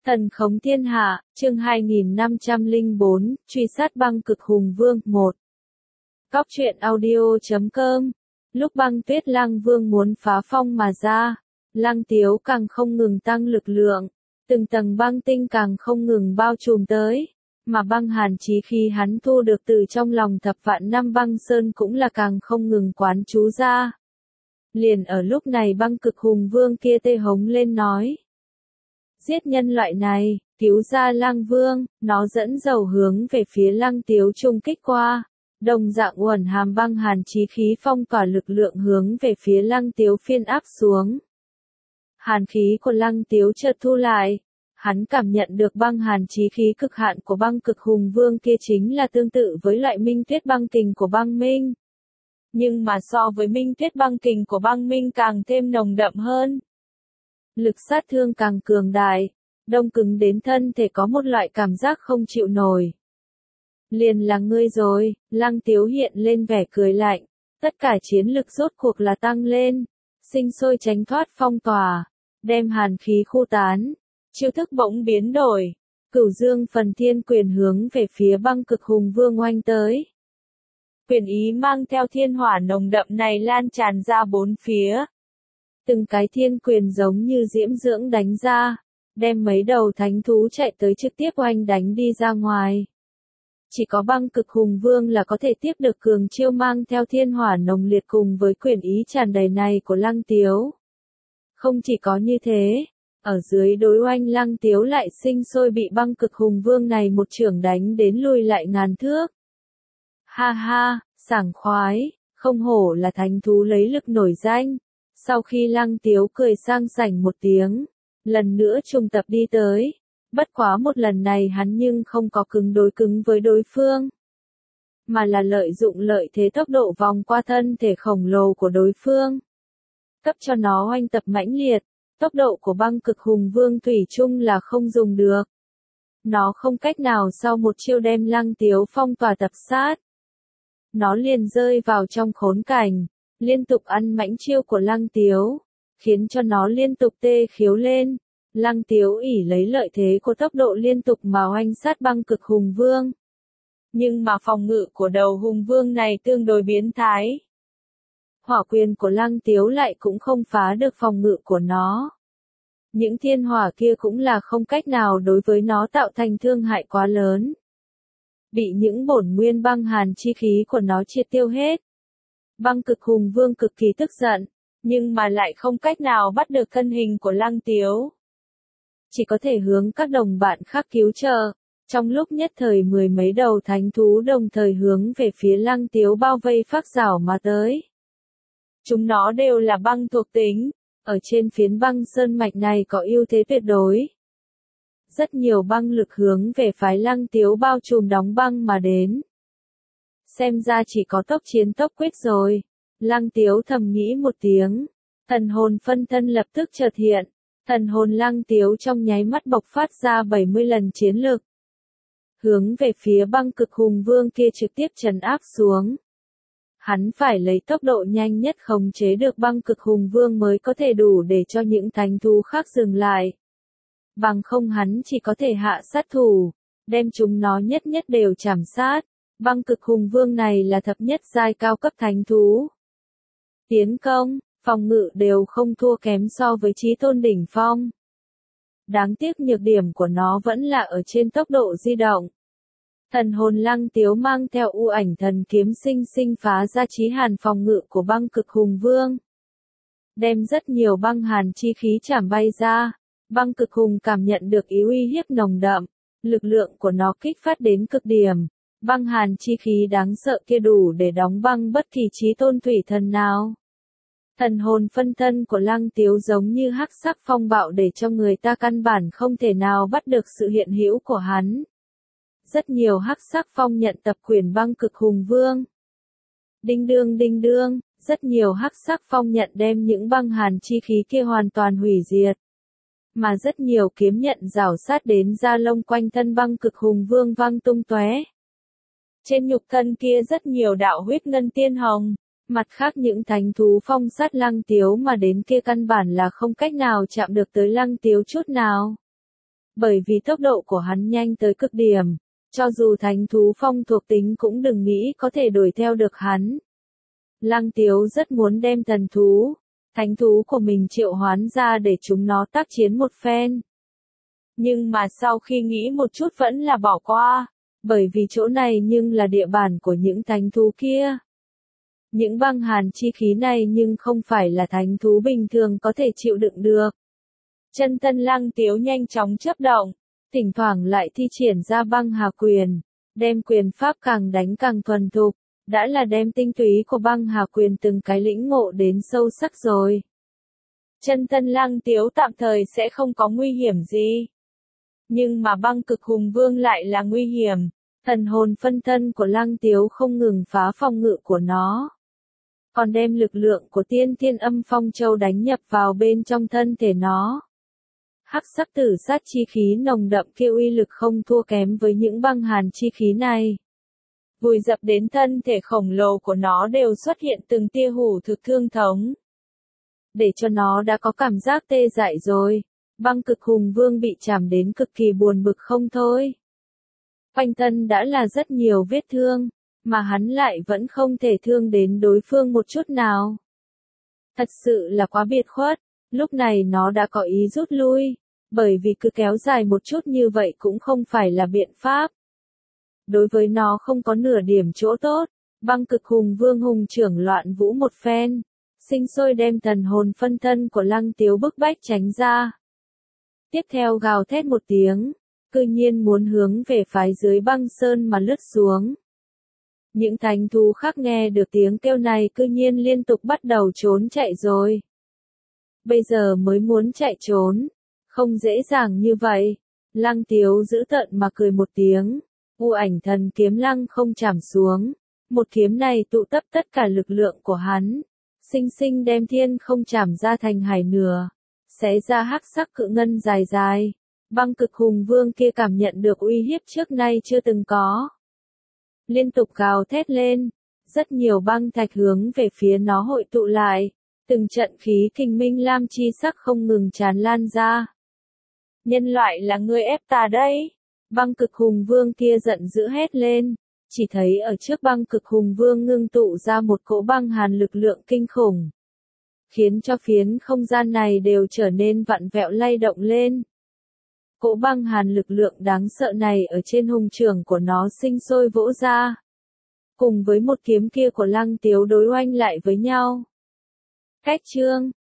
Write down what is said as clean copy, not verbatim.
Thần khống thiên hạ, chương 2504, truy sát băng cực hùng vương, 1. Cóc truyện audio.com. Lúc băng tuyết lang vương muốn phá phong mà ra, Lăng Tiếu càng không ngừng tăng lực lượng, từng tầng băng tinh càng không ngừng bao trùm tới, mà băng hàn chí khí hắn thu được từ trong lòng thập vạn năm băng sơn cũng là càng không ngừng quán trú ra. Liền ở lúc này băng cực hùng vương kia tê hống lên nói: giết nhân loại này, cứu ra Lang Vương. Nó dẫn dầu hướng về phía Lăng Tiếu trung kích qua, đồng dạng uẩn hàm băng hàn chí khí phong tỏa lực lượng hướng về phía Lăng Tiếu phiên áp xuống. Hàn khí của Lăng Tiếu chợt thu lại, hắn cảm nhận được băng hàn chí khí cực hạn của băng cực hùng vương kia chính là tương tự với loại minh tuyết băng kình của băng minh. Nhưng mà so với minh tuyết băng kình của băng minh càng thêm nồng đậm hơn. Lực sát thương càng cường đại, đông cứng đến thân thể có một loại cảm giác không chịu nổi. Liền là ngươi rồi, Lăng Tiếu hiện lên vẻ cười lạnh, tất cả chiến lực rốt cuộc là tăng lên, sinh sôi tránh thoát phong tỏa, đem hàn khí khu tán, chiêu thức bỗng biến đổi, Cửu Dương Phần Thiên Quyền hướng về phía băng cực hùng vương oanh tới. Quyền ý mang theo thiên hỏa nồng đậm này lan tràn ra bốn phía. Từng cái thiên quyền giống như diễm dưỡng đánh ra, đem mấy đầu thánh thú chạy tới trực tiếp oanh đánh đi ra ngoài. Chỉ có băng cực hùng vương là có thể tiếp được cường chiêu mang theo thiên hỏa nồng liệt cùng với quyền ý tràn đầy này của Lăng Tiếu. Không chỉ có như thế, ở dưới đối oanh Lăng Tiếu lại sinh sôi bị băng cực hùng vương này một chưởng đánh đến lùi lại ngàn thước. Ha ha, sảng khoái, không hổ là thánh thú lấy lực nổi danh. Sau khi Lăng Tiếu cười sang sảnh một tiếng, lần nữa trùng tập đi tới, bất quá một lần này hắn nhưng không có cứng với đối phương, mà là lợi dụng lợi thế tốc độ vòng qua thân thể khổng lồ của đối phương, cấp cho nó oanh tập mãnh liệt. Tốc độ của băng cực hùng vương thủy chung là không dùng được. Nó không cách nào sau một chiêu đem Lăng Tiếu phong tỏa tập sát. Nó liền rơi vào trong khốn cảnh, liên tục ăn mãnh chiêu của Lăng Tiếu, khiến cho nó liên tục tê khiếu lên. Lăng Tiếu ỷ lấy lợi thế của tốc độ liên tục mà oanh sát băng cực hùng vương. Nhưng mà phòng ngự của đầu hùng vương này tương đối biến thái. Hỏa quyền của Lăng Tiếu lại cũng không phá được phòng ngự của nó. Những thiên hỏa kia cũng là không cách nào đối với nó tạo thành thương hại quá lớn. Bị những bổn nguyên băng hàn chi khí của nó triệt tiêu hết. Băng cực hùng vương cực kỳ tức giận, nhưng mà lại không cách nào bắt được thân hình của Lăng Tiếu. Chỉ có thể hướng các đồng bạn khác cứu trợ. Trong lúc nhất thời mười mấy đầu thánh thú đồng thời hướng về phía Lăng Tiếu bao vây phác rảo mà tới. Chúng nó đều là băng thuộc tính, ở trên phiến băng sơn mạch này có ưu thế tuyệt đối. Rất nhiều băng lực hướng về phái Lăng Tiếu bao trùm đóng băng mà đến. Xem ra chỉ có tốc chiến tốc quyết rồi. Lăng Tiếu thầm nghĩ một tiếng. Thần hồn phân thân lập tức chợt hiện. Thần hồn Lăng Tiếu trong nháy mắt bộc phát ra 70 lần chiến lực. Hướng về phía băng cực hùng vương kia trực tiếp trấn áp xuống. Hắn phải lấy tốc độ nhanh nhất khống chế được băng cực hùng vương mới có thể đủ để cho những thánh thú khác dừng lại. Bằng không hắn chỉ có thể hạ sát thủ, đem chúng nó nhất đều chảm sát. Băng cực hùng vương này là thập nhất giai cao cấp thánh thú. Tiến công, phòng ngự đều không thua kém so với chí tôn đỉnh phong. Đáng tiếc nhược điểm của nó vẫn là ở trên tốc độ di động. Thần hồn Lăng Tiếu mang theo u ảnh thần kiếm sinh phá ra chí hàn phòng ngự của băng cực hùng vương. Đem rất nhiều băng hàn chi khí chảm bay ra. Băng cực hùng cảm nhận được ý uy hiếp nồng đậm, lực lượng của nó kích phát đến cực điểm. Băng hàn chi khí đáng sợ kia đủ để đóng băng bất kỳ chí tôn thủy thần nào. Thần hồn phân thân của Lăng Tiếu giống như hắc sắc phong bạo để cho người ta căn bản không thể nào bắt được sự hiện hữu của hắn. Rất nhiều hắc sắc phong nhận tập quyền băng cực hùng vương. Đinh đương, rất nhiều hắc sắc phong nhận đem những băng hàn chi khí kia hoàn toàn hủy diệt. Mà rất nhiều kiếm nhận rảo sát đến da lông quanh thân băng cực hùng vương văng tung tóe. Trên nhục thân kia rất nhiều đạo huyết ngân tiên hồng, mặt khác những thánh thú phong sát Lăng Tiếu mà đến kia căn bản là không cách nào chạm được tới Lăng Tiếu chút nào. Bởi vì tốc độ của hắn nhanh tới cực điểm, cho dù thánh thú phong thuộc tính cũng đừng nghĩ có thể đuổi theo được hắn. Lăng Tiếu rất muốn đem thánh thú của mình triệu hoán ra để chúng nó tác chiến một phen. Nhưng mà sau khi nghĩ một chút vẫn là bỏ qua, bởi vì chỗ này nhưng là địa bàn của những thánh thú kia. Những băng hàn chi khí này nhưng không phải là thánh thú bình thường có thể chịu đựng được. Chân thân Lăng Tiếu nhanh chóng chớp động, thỉnh thoảng lại thi triển ra băng hà quyền, đem quyền pháp càng đánh càng thuần thục, đã là đem tinh túy của băng hà quyền từng cái lĩnh ngộ đến sâu sắc rồi. Chân thân Lăng Tiếu tạm thời sẽ không có nguy hiểm gì. Nhưng mà băng cực hùng vương lại là nguy hiểm, thần hồn phân thân của Lăng Tiếu không ngừng phá phòng ngự của nó. Còn đem lực lượng của tiên thiên âm phong châu đánh nhập vào bên trong thân thể nó. Hắc sắc tử sát chi khí nồng đậm kia uy lực không thua kém với những băng hàn chi khí này. Vùi dập đến thân thể khổng lồ của nó đều xuất hiện từng tia hủ thực thương thống. Để cho nó đã có cảm giác tê dại rồi, băng cực hùng vương bị chạm đến cực kỳ buồn bực không thôi. Quanh thân đã là rất nhiều vết thương, mà hắn lại vẫn không thể thương đến đối phương một chút nào. Thật sự là quá biệt khuất, lúc này nó đã có ý rút lui, bởi vì cứ kéo dài một chút như vậy cũng không phải là biện pháp. Đối với nó không có nửa điểm chỗ tốt, băng cực hùng vương hùng trưởng loạn vũ một phen, sinh sôi đem thần hồn phân thân của Lăng Tiếu bức bách tránh ra. Tiếp theo gào thét một tiếng, cư nhiên muốn hướng về phái dưới băng sơn mà lướt xuống. Những thánh thú khác nghe được tiếng kêu này cư nhiên liên tục bắt đầu trốn chạy rồi. Bây giờ mới muốn chạy trốn, không dễ dàng như vậy. Lăng Tiếu giữ tợn mà cười một tiếng, u ảnh thần kiếm lăng không chạm xuống. Một kiếm này tụ tập tất cả lực lượng của hắn, sinh sinh đem thiên không chạm ra thành hải nửa, xé ra hắc sắc cự ngân dài dài. Băng cực hùng vương kia cảm nhận được uy hiếp trước nay chưa từng có. Liên tục gào thét lên, rất nhiều băng thạch hướng về phía nó hội tụ lại, từng trận khí kình minh lam chi sắc không ngừng tràn lan ra. Nhân loại là ngươi ép ta đấy. Băng cực hùng vương kia giận dữ hét lên, chỉ thấy ở trước băng cực hùng vương ngưng tụ ra một cỗ băng hàn lực lượng kinh khủng, khiến cho phiến không gian này đều trở nên vặn vẹo lay động lên. Cỗ băng hàn lực lượng đáng sợ này ở trên hùng trưởng của nó sinh sôi vỗ ra, cùng với một kiếm kia của Lăng Tiếu đối oanh lại với nhau. Cách chương